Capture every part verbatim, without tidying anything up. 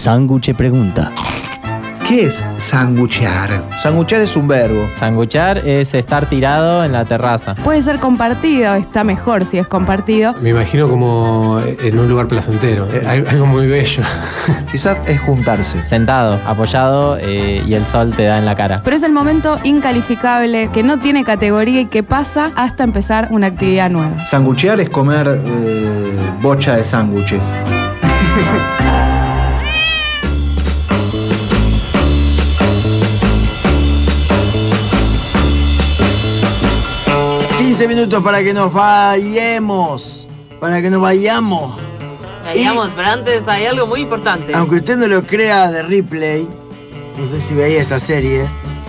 Sándwich pregunta. ¿Qué es sanguchear? Sanguchear es un verbo. Sanguchar es estar tirado en la terraza. Puede ser compartido, está mejor si es compartido. Me imagino como en un lugar placentero, algo muy bello. Quizás es juntarse. Sentado, apoyado eh, y el sol te da en la cara. Pero es el momento incalificable que no tiene categoría y que pasa hasta empezar una actividad nueva. Sanguchear es comer eh, bocha de sándwiches. quince minutos para que nos vayamos. Para que nos vayamos. Vayamos, pero antes hay algo muy importante. Aunque usted no lo crea, de Ripley. No sé si veía esa serie.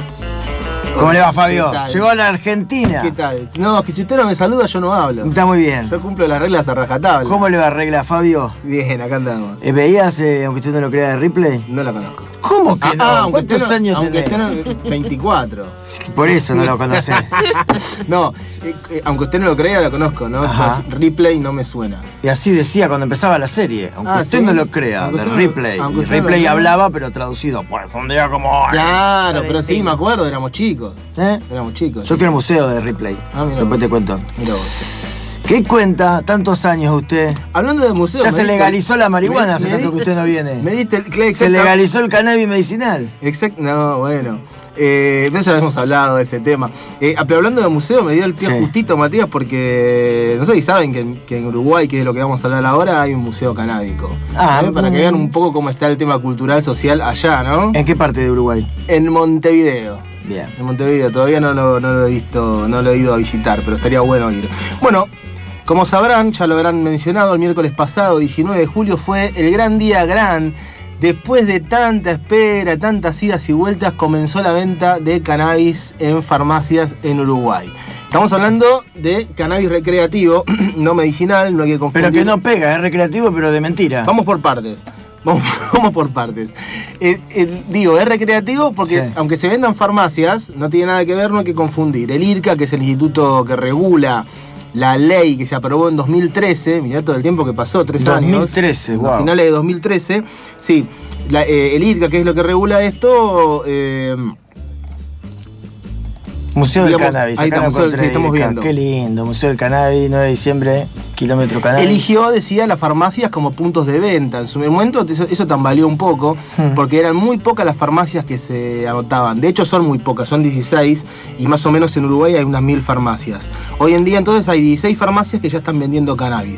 ¿Cómo le va, Fabio? Llegó a la Argentina. ¿Qué tal? No, es que si usted no me saluda, yo no hablo. Está muy bien. Yo cumplo las reglas a rajatabla. ¿Cómo le va, regla, Fabio? Bien, acá andamos. ¿Eh, ¿Veías, eh, aunque usted no lo crea, de Ripley? No la conozco. ¿Cómo que ah, no? Ah, ¿Cuántos no, años aunque tenés? Aunque usted no... veinticuatro. Sí, por eso no lo conocés. No, eh, eh, aunque usted no lo crea, la conozco, ¿no? Pues Ripley no me suena. Y así decía cuando empezaba la serie. Aunque ah, usted ¿sí? no lo crea, aunque de usted Ripley. No, y Ripley no hablaba, pero traducido. Pues un día como hoy. Claro, pero sí, me acuerdo, éramos chicos. ¿Eh? Éramos chicos. Yo fui al museo de Ripley. Ah, mira. Después vos. te cuento. Mira vos. ¿Qué cuenta tantos años usted? Hablando de museo. Ya se legalizó el... la marihuana me, hace me tanto di... que usted no viene. Me diste el... Exacto. Se legalizó el cannabis medicinal. Exacto. No, bueno. Eh, de eso ya hemos hablado de ese tema. Eh, pero hablando de museo, me dio el pie sí. justito, Matías, porque no sé si saben que, que en Uruguay, que es lo que vamos a hablar ahora, hay un museo canábico. Ah, ¿eh? Para que vean un poco cómo está el tema cultural, social allá, ¿no? ¿En qué parte de Uruguay? En Montevideo. Bien. En Montevideo, todavía no lo, no lo he visto, no lo he ido a visitar, pero estaría bueno ir. Bueno, como sabrán, ya lo habrán mencionado, el miércoles pasado, diecinueve de julio, fue el gran día gran. Después de tanta espera, tantas idas y vueltas, comenzó la venta de cannabis en farmacias en Uruguay. Estamos hablando de cannabis recreativo, no medicinal, no hay que confundir. Pero que no pega, es recreativo, pero de mentira. Vamos por partes. Vamos, vamos por partes. Eh, eh, digo, es recreativo porque sí. aunque se vendan farmacias, no tiene nada que ver, no hay que confundir. El IRCA, que es el instituto que regula la ley que se aprobó en dos mil trece, mirá todo el tiempo que pasó, tres años. dos mil trece, wow. A finales de dos mil trece, sí. La, eh, el IRCA, que es lo que regula esto... Eh, Museo digamos, del Cannabis. Ahí está, museo, sí, estamos viendo. Qué lindo, Museo del Cannabis, nueve de diciembre, kilómetro Cannabis. Eligió, decía, las farmacias como puntos de venta. En su momento eso, eso tambaleó un poco, hmm. porque eran muy pocas las farmacias que se anotaban. De hecho, son muy pocas, son dieciséis, y más o menos en Uruguay hay unas mil farmacias. Hoy en día, entonces, hay dieciséis farmacias que ya están vendiendo cannabis.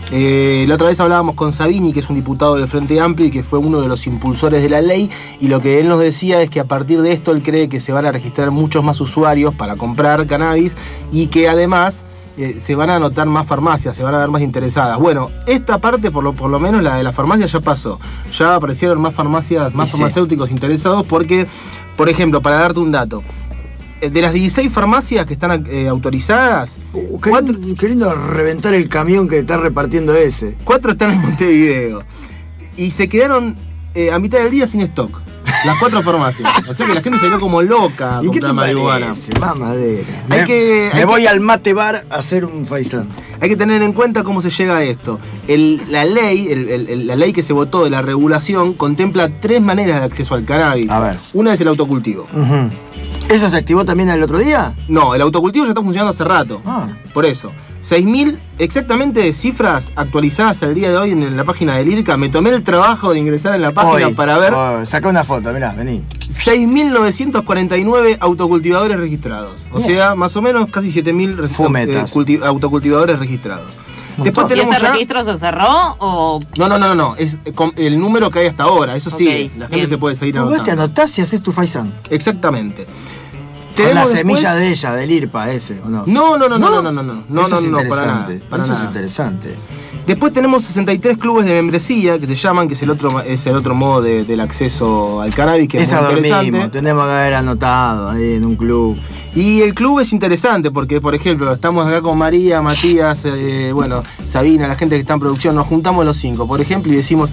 Eh, la otra vez hablábamos con Sabini, que es un diputado del Frente Amplio y que fue uno de los impulsores de la ley, y lo que él nos decía es que a partir de esto él cree que se van a registrar muchos más usuarios para comprar cannabis y que además eh, se van a anotar más farmacias, se van a ver más interesadas. Bueno, esta parte, por lo, por lo menos la de las farmacias ya pasó. Ya aparecieron más farmacias, más sí. farmacéuticos interesados porque, por ejemplo, para darte un dato, de las dieciséis farmacias que están eh, autorizadas... Uh, qué, cuatro, lindo, qué lindo reventar el camión que está repartiendo ese. Cuatro están en Montevideo. Y se quedaron eh, a mitad del día sin stock. Las cuatro farmacias. O sea que la gente salió como loca a ¿Y comprar marihuana. Más madera. Hay me que, me hay voy que, al mate bar a hacer un faisán. Hay que tener en cuenta cómo se llega a esto. El, la ley, el, el, la ley que se votó de la regulación contempla tres maneras de acceso al cannabis. A ver. Una es el autocultivo. Uh-huh. ¿Eso se activó también el otro día? No, el autocultivo ya está funcionando hace rato. Ah. Por eso. seis mil exactamente cifras actualizadas al día de hoy en la página del IRCA. Me tomé el trabajo de ingresar en la página hoy, para ver... Oh, saca una foto, mirá, vení. seis mil novecientos cuarenta y nueve autocultivadores registrados. O yeah. sea, más o menos casi siete mil eh, culti- autocultivadores registrados. Después tenemos ¿Y ese ya... registro se cerró o...? No, no, no, no, es el número que hay hasta ahora, eso sí, okay, la gente bien. se puede seguir anotando. Vos te anotás y haces tu faisán. Exactamente. Con la semilla después... de ella, del IRPA ese, ¿o no? No, no, no, no, no, no, no, no, no, eso no, es no, interesante. para nada, para eso nada. es interesante. Después tenemos sesenta y tres clubes de membresía que se llaman, que es el otro, es el otro modo de, del acceso al cannabis, que Esa es muy interesante. Dormimos, tenemos que haber anotado ahí en un club. Y el club es interesante porque, por ejemplo, estamos acá con María, Matías, eh, bueno, Sabina, la gente que está en producción, nos juntamos los cinco, por ejemplo, y decimos,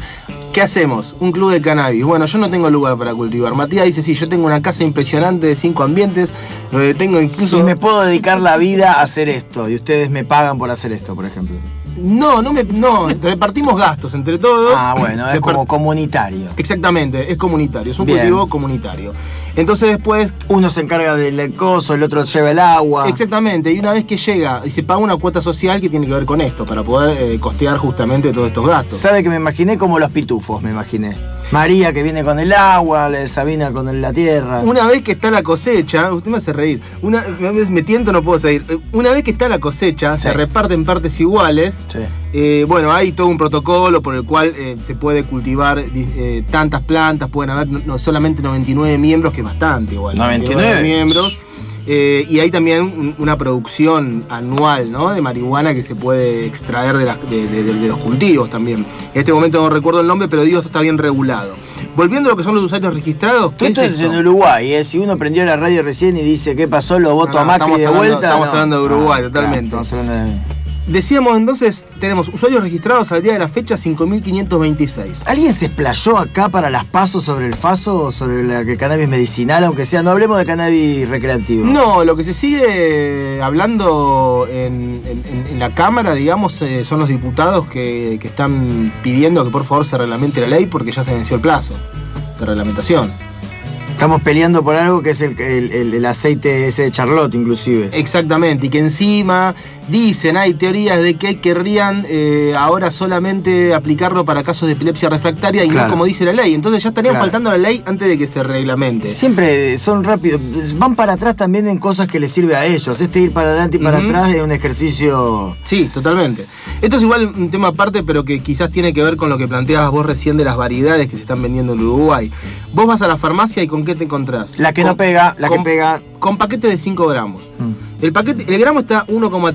¿Qué hacemos? Un club de cannabis. Bueno, yo no tengo lugar para cultivar. Matías dice, sí, yo tengo una casa impresionante de cinco ambientes, donde tengo incluso... Y me puedo dedicar la vida a hacer esto, y ustedes me pagan por hacer esto, por ejemplo. No, no me, no, repartimos gastos entre todos. Ah, bueno, es como comunitario. Exactamente, es comunitario, es un Bien. cultivo comunitario. Entonces después... Uno se encarga del coso, el otro lleva el agua. Exactamente, y una vez que llega y se paga una cuota social que tiene que ver con esto, para poder eh, costear justamente todos estos gastos. ¿Sabe que me imaginé como los pitufos, me imaginé? María que viene con el agua, Sabina con el, la tierra. Una vez que está la cosecha, usted me hace reír, una, me tiento, no puedo seguir. Una vez que está la cosecha, sí. se reparten partes iguales. Sí. Eh, bueno, hay todo un protocolo por el cual eh, se puede cultivar eh, tantas plantas, pueden haber no, solamente noventa y nueve miembros, que es bastante igual. noventa y nueve miembros. Eh, y hay también una producción anual, ¿no?, de marihuana que se puede extraer de, las, de, de, de los cultivos también. En este momento no recuerdo el nombre, pero digo, esto está bien regulado. Volviendo a lo que son los usuarios registrados, ¿qué esto es, es eso? en Uruguay, ¿eh? Si uno prendió la radio recién y dice, ¿qué pasó? Lo voto no, no, a Macri de hablando, vuelta. Estamos no. hablando de Uruguay, ah, totalmente. Claro, estamos hablando de... Decíamos entonces, tenemos usuarios registrados al día de la fecha cinco mil quinientos veintiséis. ¿Alguien se explayó acá para las pasos sobre el faso o sobre la que cannabis medicinal, aunque sea? No hablemos de cannabis recreativo. No, lo que se sigue hablando en, en, en la Cámara, digamos, eh, son los diputados que, que están pidiendo que por favor se reglamente la ley porque ya se venció el plazo de reglamentación. Estamos peleando por algo que es el, el, el, el aceite ese de Charlotte, inclusive. Exactamente, y que encima dicen, hay teorías de que querrían eh, ahora solamente aplicarlo para casos de epilepsia refractaria y claro. no como dice la ley. Entonces ya estarían claro. faltando a la ley antes de que se reglamente. Siempre son rápidos, van para atrás también en cosas que les sirve a ellos. Este ir para adelante y para uh-huh. atrás es un ejercicio... Sí, totalmente. Esto es igual un tema aparte, pero que quizás tiene que ver con lo que planteabas vos recién de las variedades que se están vendiendo en Uruguay. Vos vas a la farmacia y ¿con qué te encontrás? La que con, no pega, la con, que pega... Con paquetes de cinco gramos. Mm. El paquete, el gramo está uno coma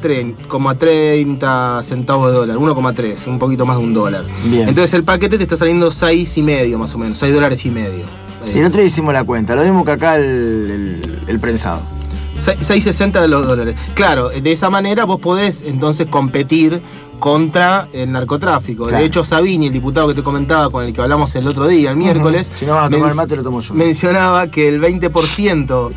treinta centavos de dólar, uno coma tres, un poquito más de un dólar. Bien. Entonces el paquete te está saliendo seis y medio más o menos, seis dólares y medio. Sí, el otro día hicimos la cuenta, lo mismo que acá el, el, el prensado. seis sesenta de los dólares. Claro, de esa manera vos podés entonces competir contra el narcotráfico. Claro. De hecho, Sabini, el diputado que te comentaba, con el que hablamos el otro día, el miércoles, uh-huh. si no vas a tomar men- mate, lo tomo yo. mencionaba que el veinte por ciento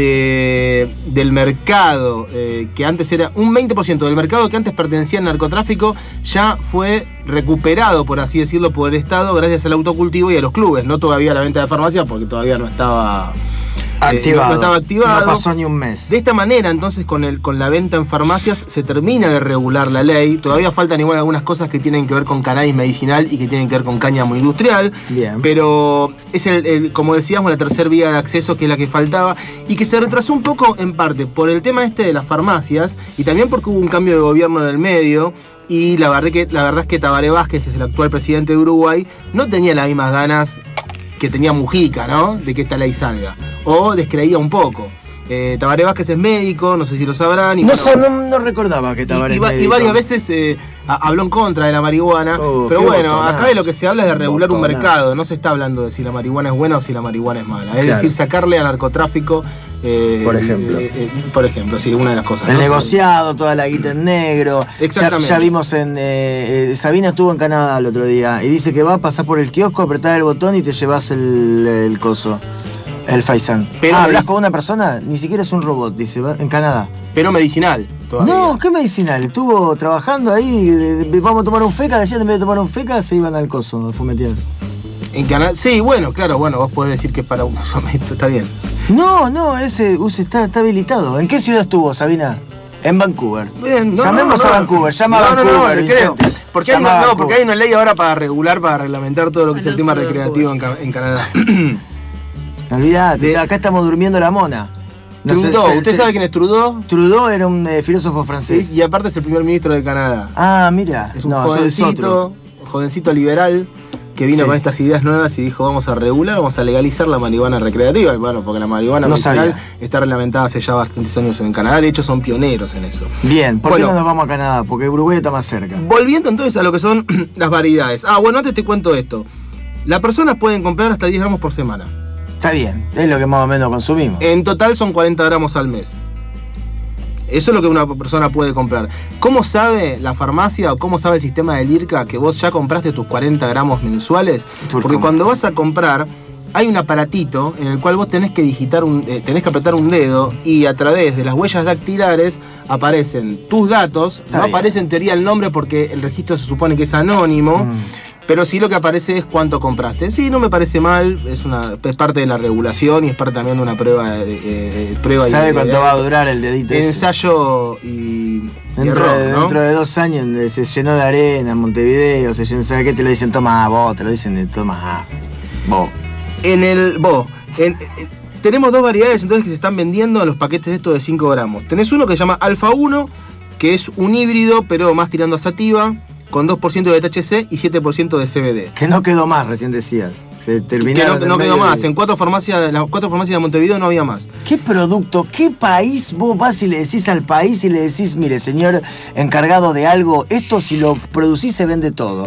de, del mercado, eh, que antes era un veinte por ciento del mercado que antes pertenecía al narcotráfico, ya fue recuperado, por así decirlo, por el Estado gracias al autocultivo y a los clubes. No todavía a la venta de farmacia, porque todavía no estaba... Activado. Eh, no, no estaba activado. No pasó ni un mes. De esta manera, entonces, con el con la venta en farmacias se termina de regular la ley. Todavía faltan igual algunas cosas que tienen que ver con cannabis medicinal y que tienen que ver con cáñamo industrial. Bien. Pero es, el, el, como decíamos, la tercera vía de acceso, que es la que faltaba y que se retrasó un poco, en parte, por el tema este de las farmacias y también porque hubo un cambio de gobierno en el medio. Y la verdad, que, la verdad es que Tabaré Vázquez, que es el actual presidente de Uruguay, no tenía las mismas ganas que tenía Mujica, ¿no?, de que esta ley salga. O descreía un poco. Eh, Tabaré Vázquez es médico, no sé si lo sabrán. Y no, bueno, no, no recordaba que Tabaré y, es médico. Y varias veces eh, habló en contra de la marihuana. Oh, pero bueno, botonazo. Acá de lo que se habla es de regular un, un mercado. No se está hablando de si la marihuana es buena o si la marihuana es mala. Es claro. decir, sacarle al narcotráfico... Eh, por ejemplo. Eh, eh, por ejemplo, sí, una de las cosas. El ¿no? negociado, toda la guita en negro. Exactamente. Ya, ya vimos en... Eh, Sabina estuvo en Canadá el otro día y dice que va a pasar por el kiosco, apretar el botón y te llevas el, el coso. El Faisán. Ah, ¿hablas con una persona? Ni siquiera es un robot, dice, ¿va? En Canadá. Pero medicinal todavía. No, ¿qué medicinal? Estuvo trabajando ahí, de, de, vamos a tomar un feca, decían en vez de tomar un feca se iban al coso, a fumetear. En Canadá, sí, bueno, claro, bueno, vos podés decir que es para un esto está bien. No, no, ese use está, está habilitado. ¿En qué ciudad estuvo, Sabina? En Vancouver. Bien, no, Llamemos no, no, a Vancouver, llama no, a Vancouver. No, no, no, creo. Porque hay, una, no, porque hay una ley ahora para regular, para reglamentar todo lo que es el tema recreativo en, en Canadá. Olvídate, acá estamos durmiendo la mona. No Trudeau, sé, ¿usted se, sabe quién es Trudeau? Trudeau era un eh, filósofo francés. Sí, y aparte es el primer ministro de Canadá. Ah, mira. Es un no, jovencito, jovencito liberal que vino sí. con estas ideas nuevas y dijo vamos a regular, vamos a legalizar la marihuana recreativa. Bueno, porque la marihuana no medicinal sabía. está reglamentada hace ya bastantes años en Canadá. De hecho, son pioneros en eso. Bien, ¿por bueno, qué no nos vamos a Canadá? Porque Uruguay está más cerca. Volviendo entonces a lo que son las variedades. Ah, bueno, antes te cuento esto. Las personas pueden comprar hasta diez gramos por semana. Está bien, es lo que más o menos consumimos. En total son cuarenta gramos al mes. Eso es lo que una persona puede comprar. ¿Cómo sabe la farmacia o cómo sabe el sistema del IRCA que vos ya compraste tus cuarenta gramos mensuales? ¿Por Porque cómo? cuando vas a comprar, hay un aparatito en el cual vos tenés que digitar un, eh, tenés que apretar un dedo y a través de las huellas dactilares aparecen tus datos. Está no bien. aparece en teoría el nombre porque el registro se supone que es anónimo. Mm. Pero sí lo que aparece es cuánto compraste. Sí, no me parece mal, es una es parte de la regulación y es parte también de una prueba de, de- de- prueba y- ¿Sabe de- cuánto de- va a durar el dedito ese? ensayo y, y Dentro, error, de, ¿no? dentro de dos años eh, se llenó de arena en Montevideo, se llenó, ¿sabe qué? Te lo dicen, toma vos, te lo dicen de toma vos. En el vos, en- en- tenemos dos variedades entonces que se están vendiendo en los paquetes estos de cinco gramos. Tenés uno que se llama Alfa uno, que es un híbrido, pero más tirando a sativa, con dos por ciento de T H C y siete por ciento de C B D. Que no quedó más, recién decías. Se Que terminaron no, en no quedó medio más. de- En cuatro farmacias, las cuatro farmacias de Montevideo no había más. ¿Qué producto, qué país vos vas y le decís al país y le decís, mire, señor encargado de algo, esto si lo producís se vende todo?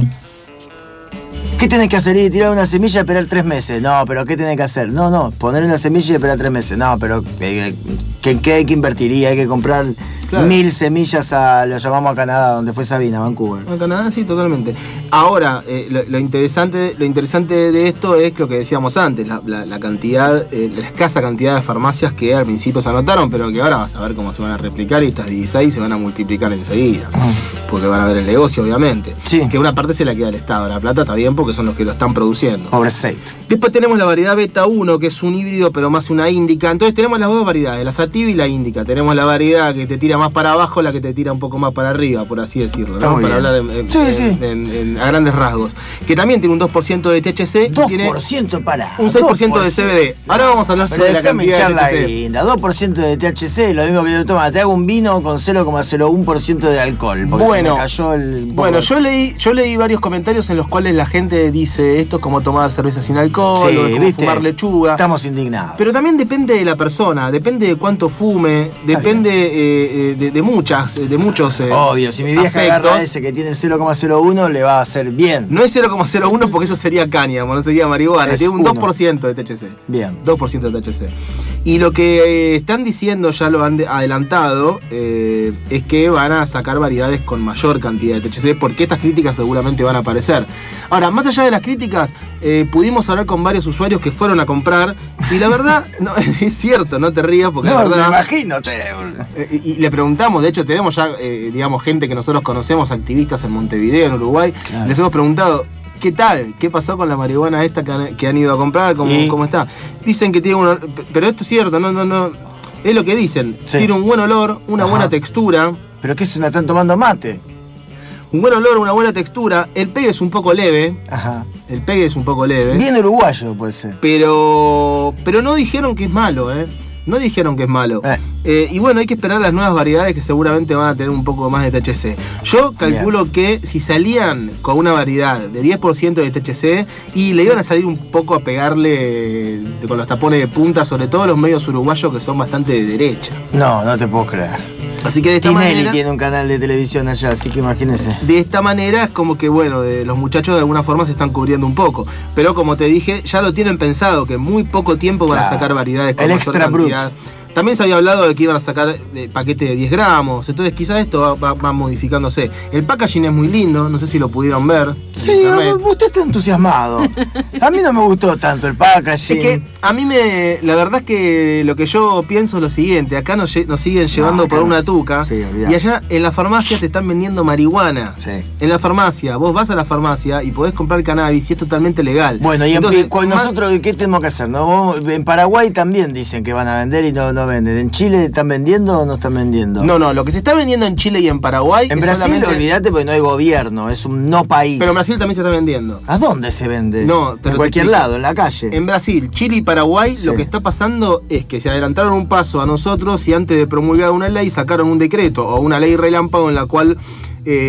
¿Qué tenés que hacer? Ir, tirar una semilla y esperar tres meses. No, pero ¿qué tenés que hacer? No, no, poner una semilla y esperar tres meses. No, pero eh, ¿qué, qué hay que invertir? Y hay que comprar Claro. mil semillas a, lo llamamos a Canadá, donde fue Sabina, Vancouver. En Canadá sí, totalmente. Ahora, eh, lo, lo interesante, lo interesante de esto es lo que decíamos antes, la, la- la cantidad, eh, la escasa cantidad de farmacias que al principio se anotaron, pero que ahora vas a ver cómo se van a replicar y estas dieciséis se van a multiplicar enseguida. Porque van a ver el negocio, obviamente. Sí. Que una parte se la queda al Estado. La plata está bien porque son los que lo están produciendo. Pobrecito. Después tenemos la variedad Beta uno, que es un híbrido, pero más una índica. Entonces tenemos las dos variedades, la sativa y la índica. Tenemos la variedad que te tira más para abajo, la que te tira un poco más para arriba, por así decirlo, Está ¿no? muy Para bien. hablar de, en- Sí, en- sí. en- en- a grandes rasgos. Que también tiene un dos por ciento de T H C y dos tiene por ciento para. un seis por ciento de C B D. Ahora vamos a hablar Pero sobre la déjame cantidad echar de la T H C. guinda. dos por ciento de T H C, lo mismo que yo toma. Te hago un vino con cero coma cero uno por ciento de alcohol. Porque Bueno, se me cayó el. Bueno, yo leí, yo leí varios comentarios en los cuales la gente dice esto es como tomar cerveza sin alcohol, Sí, o es como ¿viste? fumar lechuga. Estamos indignados. Pero también depende de la persona, depende de cuánto fume, depende eh, eh, de, de muchas, de muchos eh, Obvio, si mi vieja aspectos. agarra ese que tiene cero coma cero uno, le va a hacer bien. No es cero coma cero uno porque eso sería cáñamo, no sería marihuana. Es Tiene un uno. dos por ciento de T H C. Bien. dos por ciento de T H C. Y lo que eh, están diciendo, ya lo han de- adelantado, eh, es que van a sacar variedades con mayor cantidad de T H C, porque estas críticas seguramente van a aparecer. Ahora, más allá de las críticas, eh, pudimos hablar con varios usuarios que fueron a comprar, y la verdad, no, es cierto, no te rías, porque la No, me verdad... imagino, che. Eh, y, y le preguntamos, de hecho tenemos ya, eh, digamos, gente que nosotros conocemos, activistas en Montevideo, en Uruguay, Claro. les hemos preguntado, ¿qué tal? ¿Qué pasó con la marihuana esta que han, que han ido a comprar? ¿Cómo, Y- cómo está? Dicen que tiene un olor- pero esto es cierto, no, no, no, es lo que dicen, Sí. tiene un buen olor, una Ajá. buena textura, ¿Pero qué es una? ¿Están tomando mate? un buen olor, una buena textura, el pegue es un poco leve, Ajá. el pegue es un poco leve, Bien uruguayo puede ser. pero pero no dijeron que es malo, ¿eh? No dijeron que es malo. Eh. Eh, y bueno, hay que esperar las nuevas variedades que seguramente van a tener un poco más de T H C. Yo calculo que si salían con una variedad de diez por ciento de T H C y le iban a salir un poco a pegarle eh, con los tapones de punta, sobre todo los medios uruguayos que son bastante de derecha. No, no te puedo creer. Así que de esta Tinelli manera... tiene un canal de televisión allá, así que imagínense. De esta manera es como que, bueno, de los muchachos de alguna forma se están cubriendo un poco. Pero como te dije, ya lo tienen pensado, que en muy poco tiempo van a Claro. sacar variedades con El mayor extra brut. cantidad. También se había hablado de que iban a sacar eh, paquetes de diez gramos, entonces quizás esto va, va- va modificándose. El packaging es muy lindo, no sé si lo pudieron ver. en Sí, internet. usted está entusiasmado. A mí no me gustó tanto el packaging. Es que a mí me. La verdad es que lo que yo pienso es lo siguiente: acá nos, lle- nos siguen llevando acá por no. una tuca. Sí, olvidate. Y allá en la farmacia te están vendiendo marihuana. Sí. En la farmacia, vos vas a la farmacia y podés comprar cannabis y es totalmente legal. Bueno, y en- Entonces, cu- más- nosotros, ¿qué tenemos que hacer? ¿No? Vos- En Paraguay también dicen que van a vender y no, no venden. ¿En Chile están vendiendo o no están vendiendo? No, no, lo que se está vendiendo en Chile y en Paraguay. En es Brasil, solamente- olvídate porque no hay gobierno, es un no país. Pero en Brasil también se está vendiendo. ¿A dónde se vende? No, pero en te cualquier explico. lado, en la calle. En Brasil, Chile y Paraguay, Sí. lo que está pasando es que se adelantaron un paso a nosotros y antes de promulgar una ley sacaron un decreto o una ley relámpago en la cual eh,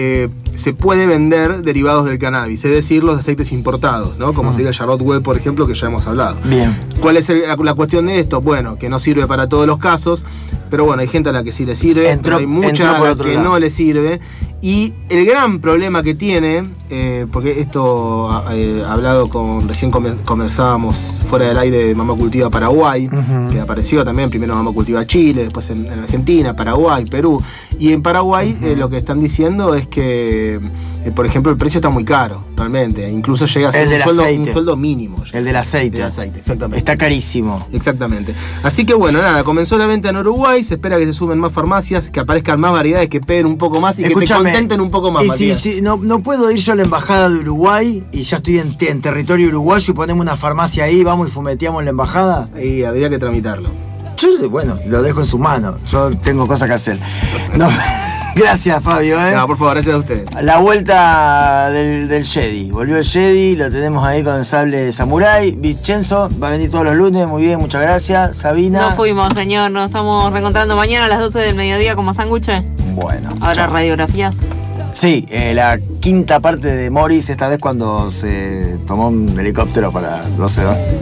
se puede vender derivados del cannabis, es decir, los aceites importados, ¿no? Como mm. sería el Charlotte Web, por ejemplo, que ya hemos hablado. Bien. ¿Cuál es el, la, la cuestión de esto? Bueno, que no sirve para todos los casos, pero bueno, hay gente a la que sí le sirve, entró, pero hay mucha a la que lado. no le sirve. Y el gran problema que tiene, eh, porque esto eh, hablado con, recién conversábamos fuera del aire de Mamá Cultiva Paraguay, uh-huh. que apareció también, primero Mamá Cultiva Chile, después en, en Argentina, Paraguay, Perú. Y en Paraguay uh-huh. eh, lo que están diciendo es que, eh, por ejemplo, el precio está muy caro, realmente. Incluso llega a ser un sueldo, un sueldo mínimo. El del aceite. El del aceite, exactamente. Está carísimo. Exactamente. Así que bueno, nada, comenzó la venta en Uruguay, se espera que se sumen más farmacias, que aparezcan más variedades, que peguen un poco más y Escúchame, que te contenten un poco más. Y si, si, no, no puedo ir yo a la embajada de Uruguay y ya estoy en, en territorio uruguayo y ponemos una farmacia ahí, vamos y fumeteamos la embajada. Y habría que tramitarlo. Yo, bueno, lo dejo en su mano. Yo tengo cosas que hacer. No. Gracias, Fabio. ¿eh? No, por favor, gracias a ustedes. La vuelta del, del Jedi. Volvió el Jedi, lo tenemos ahí con el sable samurái. Vincenzo va a venir todos los lunes, muy bien, muchas gracias. Sabina. No fuimos, señor, nos estamos reencontrando mañana a las doce del mediodía como sándwiches. Bueno. Ahora chao. Radiografías. Sí, eh, la quinta parte de Morris, esta vez cuando se tomó un helicóptero para no sé dónde.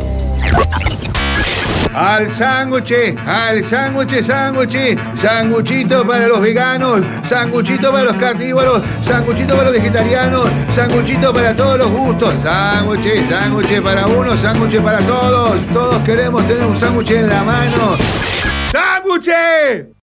Al sándwich, al sándwich, sándwich, sanguchito para los veganos, sanguchito para los carnívoros, sanguchito para los vegetarianos, sanguchito para todos los gustos, sándwich, sándwich para uno, sándwich para todos, todos queremos tener un sándwich en la mano. ¡Sándwich!